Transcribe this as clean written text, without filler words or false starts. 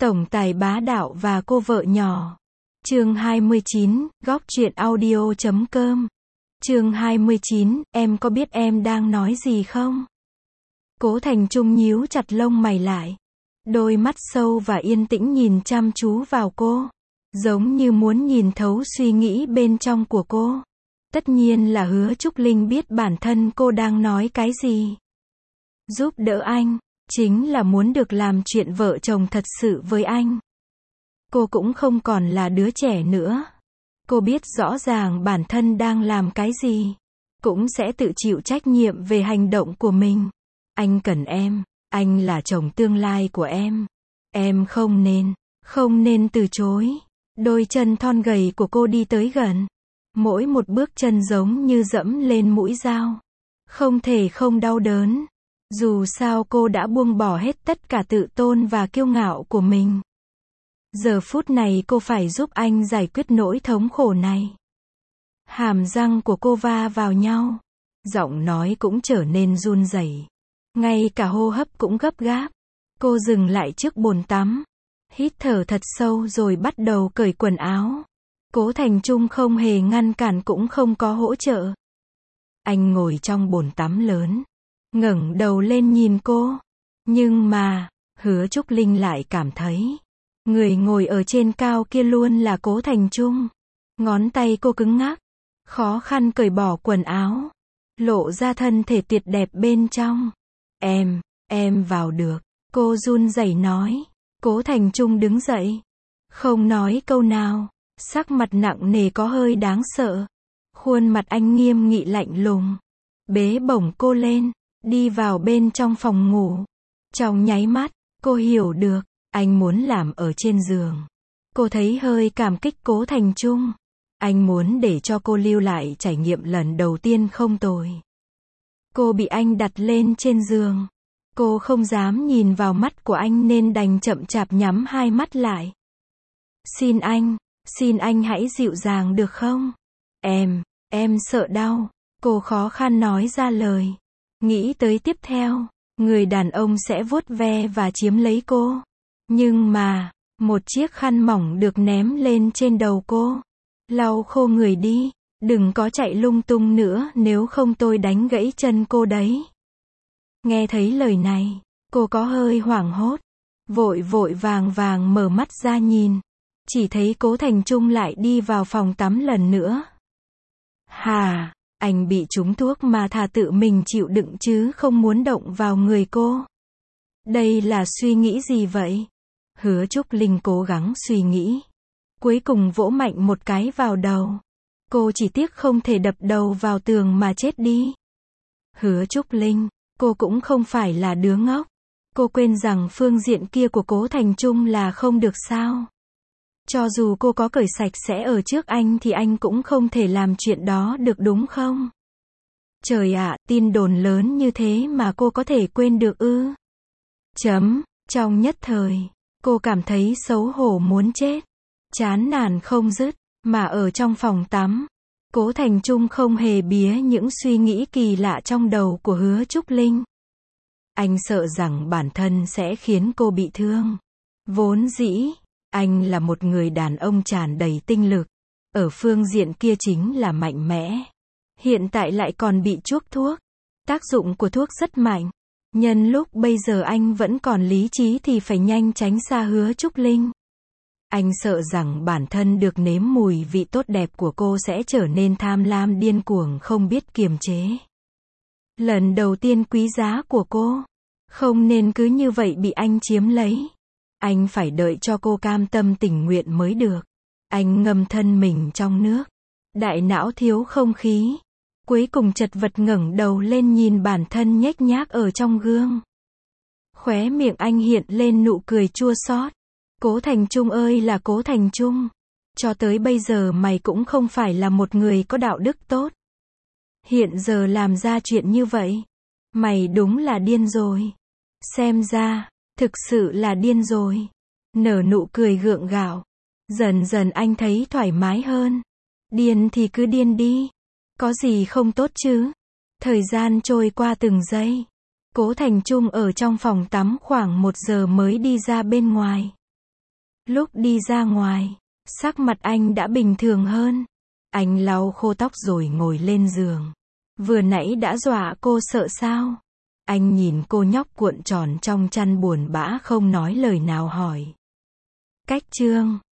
Tổng tài bá đạo và cô vợ nhỏ. Chương 29, góc truyện audio.com. Chương 29, em có biết em đang nói gì không? Cố Thành Trung nhíu chặt lông mày lại. Đôi mắt sâu và yên tĩnh nhìn chăm chú vào cô. Giống như muốn nhìn thấu suy nghĩ bên trong của cô. Tất nhiên là Hứa Trúc Linh biết bản thân cô đang nói cái gì. Giúp đỡ anh, chính là muốn được làm chuyện vợ chồng thật sự với anh. Cô cũng không còn là đứa trẻ nữa. Cô biết rõ ràng bản thân đang làm cái gì. Cũng sẽ tự chịu trách nhiệm về hành động của mình. Anh cần em, anh là chồng tương lai của em. Em không nên từ chối. Đôi chân thon gầy của cô đi tới gần. Mỗi một bước chân giống như dẫm lên mũi dao. Không thể không đau đớn. Dù sao cô đã buông bỏ hết tất cả tự tôn và kiêu ngạo của mình. Giờ phút này cô phải giúp anh giải quyết nỗi thống khổ này. Hàm răng của cô va vào nhau. Giọng nói cũng trở nên run rẩy. Ngay cả hô hấp cũng gấp gáp. Cô dừng lại trước bồn tắm. Hít thở thật sâu rồi bắt đầu cởi quần áo. Cố Thành Trung không hề ngăn cản cũng không có hỗ trợ. Anh ngồi trong bồn tắm lớn. Ngẩng đầu lên nhìn cô. Nhưng mà, Hứa Trúc Linh lại cảm thấy, người ngồi ở trên cao kia luôn là Cố Thành Trung. Ngón tay cô cứng ngắc, khó khăn cởi bỏ quần áo, lộ ra thân thể tuyệt đẹp bên trong. Em vào được, cô run rẩy nói. Cố Thành Trung đứng dậy, không nói câu nào, sắc mặt nặng nề có hơi đáng sợ. Khuôn mặt anh nghiêm nghị lạnh lùng, bế bổng cô lên, đi vào bên trong phòng ngủ. Trong nháy mắt, cô hiểu được, anh muốn làm ở trên giường. Cô thấy hơi cảm kích Cố Thành Trung. Anh muốn để cho cô lưu lại trải nghiệm lần đầu tiên không tồi. Cô bị anh đặt lên trên giường. Cô không dám nhìn vào mắt của anh nên đành chậm chạp nhắm hai mắt lại. Xin anh hãy dịu dàng được không? Em sợ đau. Cô khó khăn nói ra lời. Nghĩ tới tiếp theo, người đàn ông sẽ vuốt ve và chiếm lấy cô. Nhưng mà, một chiếc khăn mỏng được ném lên trên đầu cô. Lau khô người đi, đừng có chạy lung tung nữa nếu không tôi đánh gãy chân cô đấy. Nghe thấy lời này, cô có hơi hoảng hốt. Vội vàng mở mắt ra nhìn. Chỉ thấy Cố Thành Trung lại đi vào phòng tắm lần nữa. Hà, anh bị trúng thuốc mà thà tự mình chịu đựng chứ không muốn động vào người cô. Đây là suy nghĩ gì vậy? Hứa Trúc Linh cố gắng suy nghĩ. Cuối cùng vỗ mạnh một cái vào đầu. Cô chỉ tiếc không thể đập đầu vào tường mà chết đi. Hứa Trúc Linh, cô cũng không phải là đứa ngốc. Cô quên rằng phương diện kia của Cố Thành Trung là không được sao. Cho dù cô có cởi sạch sẽ ở trước anh thì anh cũng không thể làm chuyện đó được đúng không? Trời ạ, tin đồn lớn như thế mà cô có thể quên được ư? Trong nhất thời, cô cảm thấy xấu hổ muốn chết. Chán nản không dứt, mà ở trong phòng tắm. Cố Thành Trung không hề bía những suy nghĩ kỳ lạ trong đầu của Hứa Trúc Linh. Anh sợ rằng bản thân sẽ khiến cô bị thương. Vốn dĩ, anh là một người đàn ông tràn đầy tinh lực. Ở phương diện kia chính là mạnh mẽ. Hiện tại lại còn bị chuốc thuốc. Tác dụng của thuốc rất mạnh. Nhân lúc bây giờ anh vẫn còn lý trí thì phải nhanh tránh xa Hứa Trúc Linh. Anh sợ rằng bản thân được nếm mùi vị tốt đẹp của cô sẽ trở nên tham lam điên cuồng không biết kiềm chế. Lần đầu tiên quý giá của cô, không nên cứ như vậy bị anh chiếm lấy. Anh phải đợi cho cô cam tâm tình nguyện mới được. Anh ngâm thân mình trong nước. Đại não thiếu không khí. Cuối cùng chật vật ngẩng đầu lên nhìn bản thân nhếch nhác ở trong gương. Khóe miệng anh hiện lên nụ cười chua xót. Cố Thành Trung ơi là Cố Thành Trung. Cho tới bây giờ mày cũng không phải là một người có đạo đức tốt. Hiện giờ làm ra chuyện như vậy. Mày đúng là điên rồi. Xem ra, thực sự là điên rồi. Nở nụ cười gượng gạo. Dần dần anh thấy thoải mái hơn. Điên thì cứ điên đi. Có gì không tốt chứ. Thời gian trôi qua từng giây. Cố Thành Trung ở trong phòng tắm khoảng 1 giờ mới đi ra bên ngoài. Lúc đi ra ngoài, sắc mặt anh đã bình thường hơn. Anh lau khô tóc rồi ngồi lên giường. Vừa nãy đã dọa cô sợ sao? Anh nhìn cô nhóc cuộn tròn trong chăn buồn bã không nói lời nào hỏi. Cách chương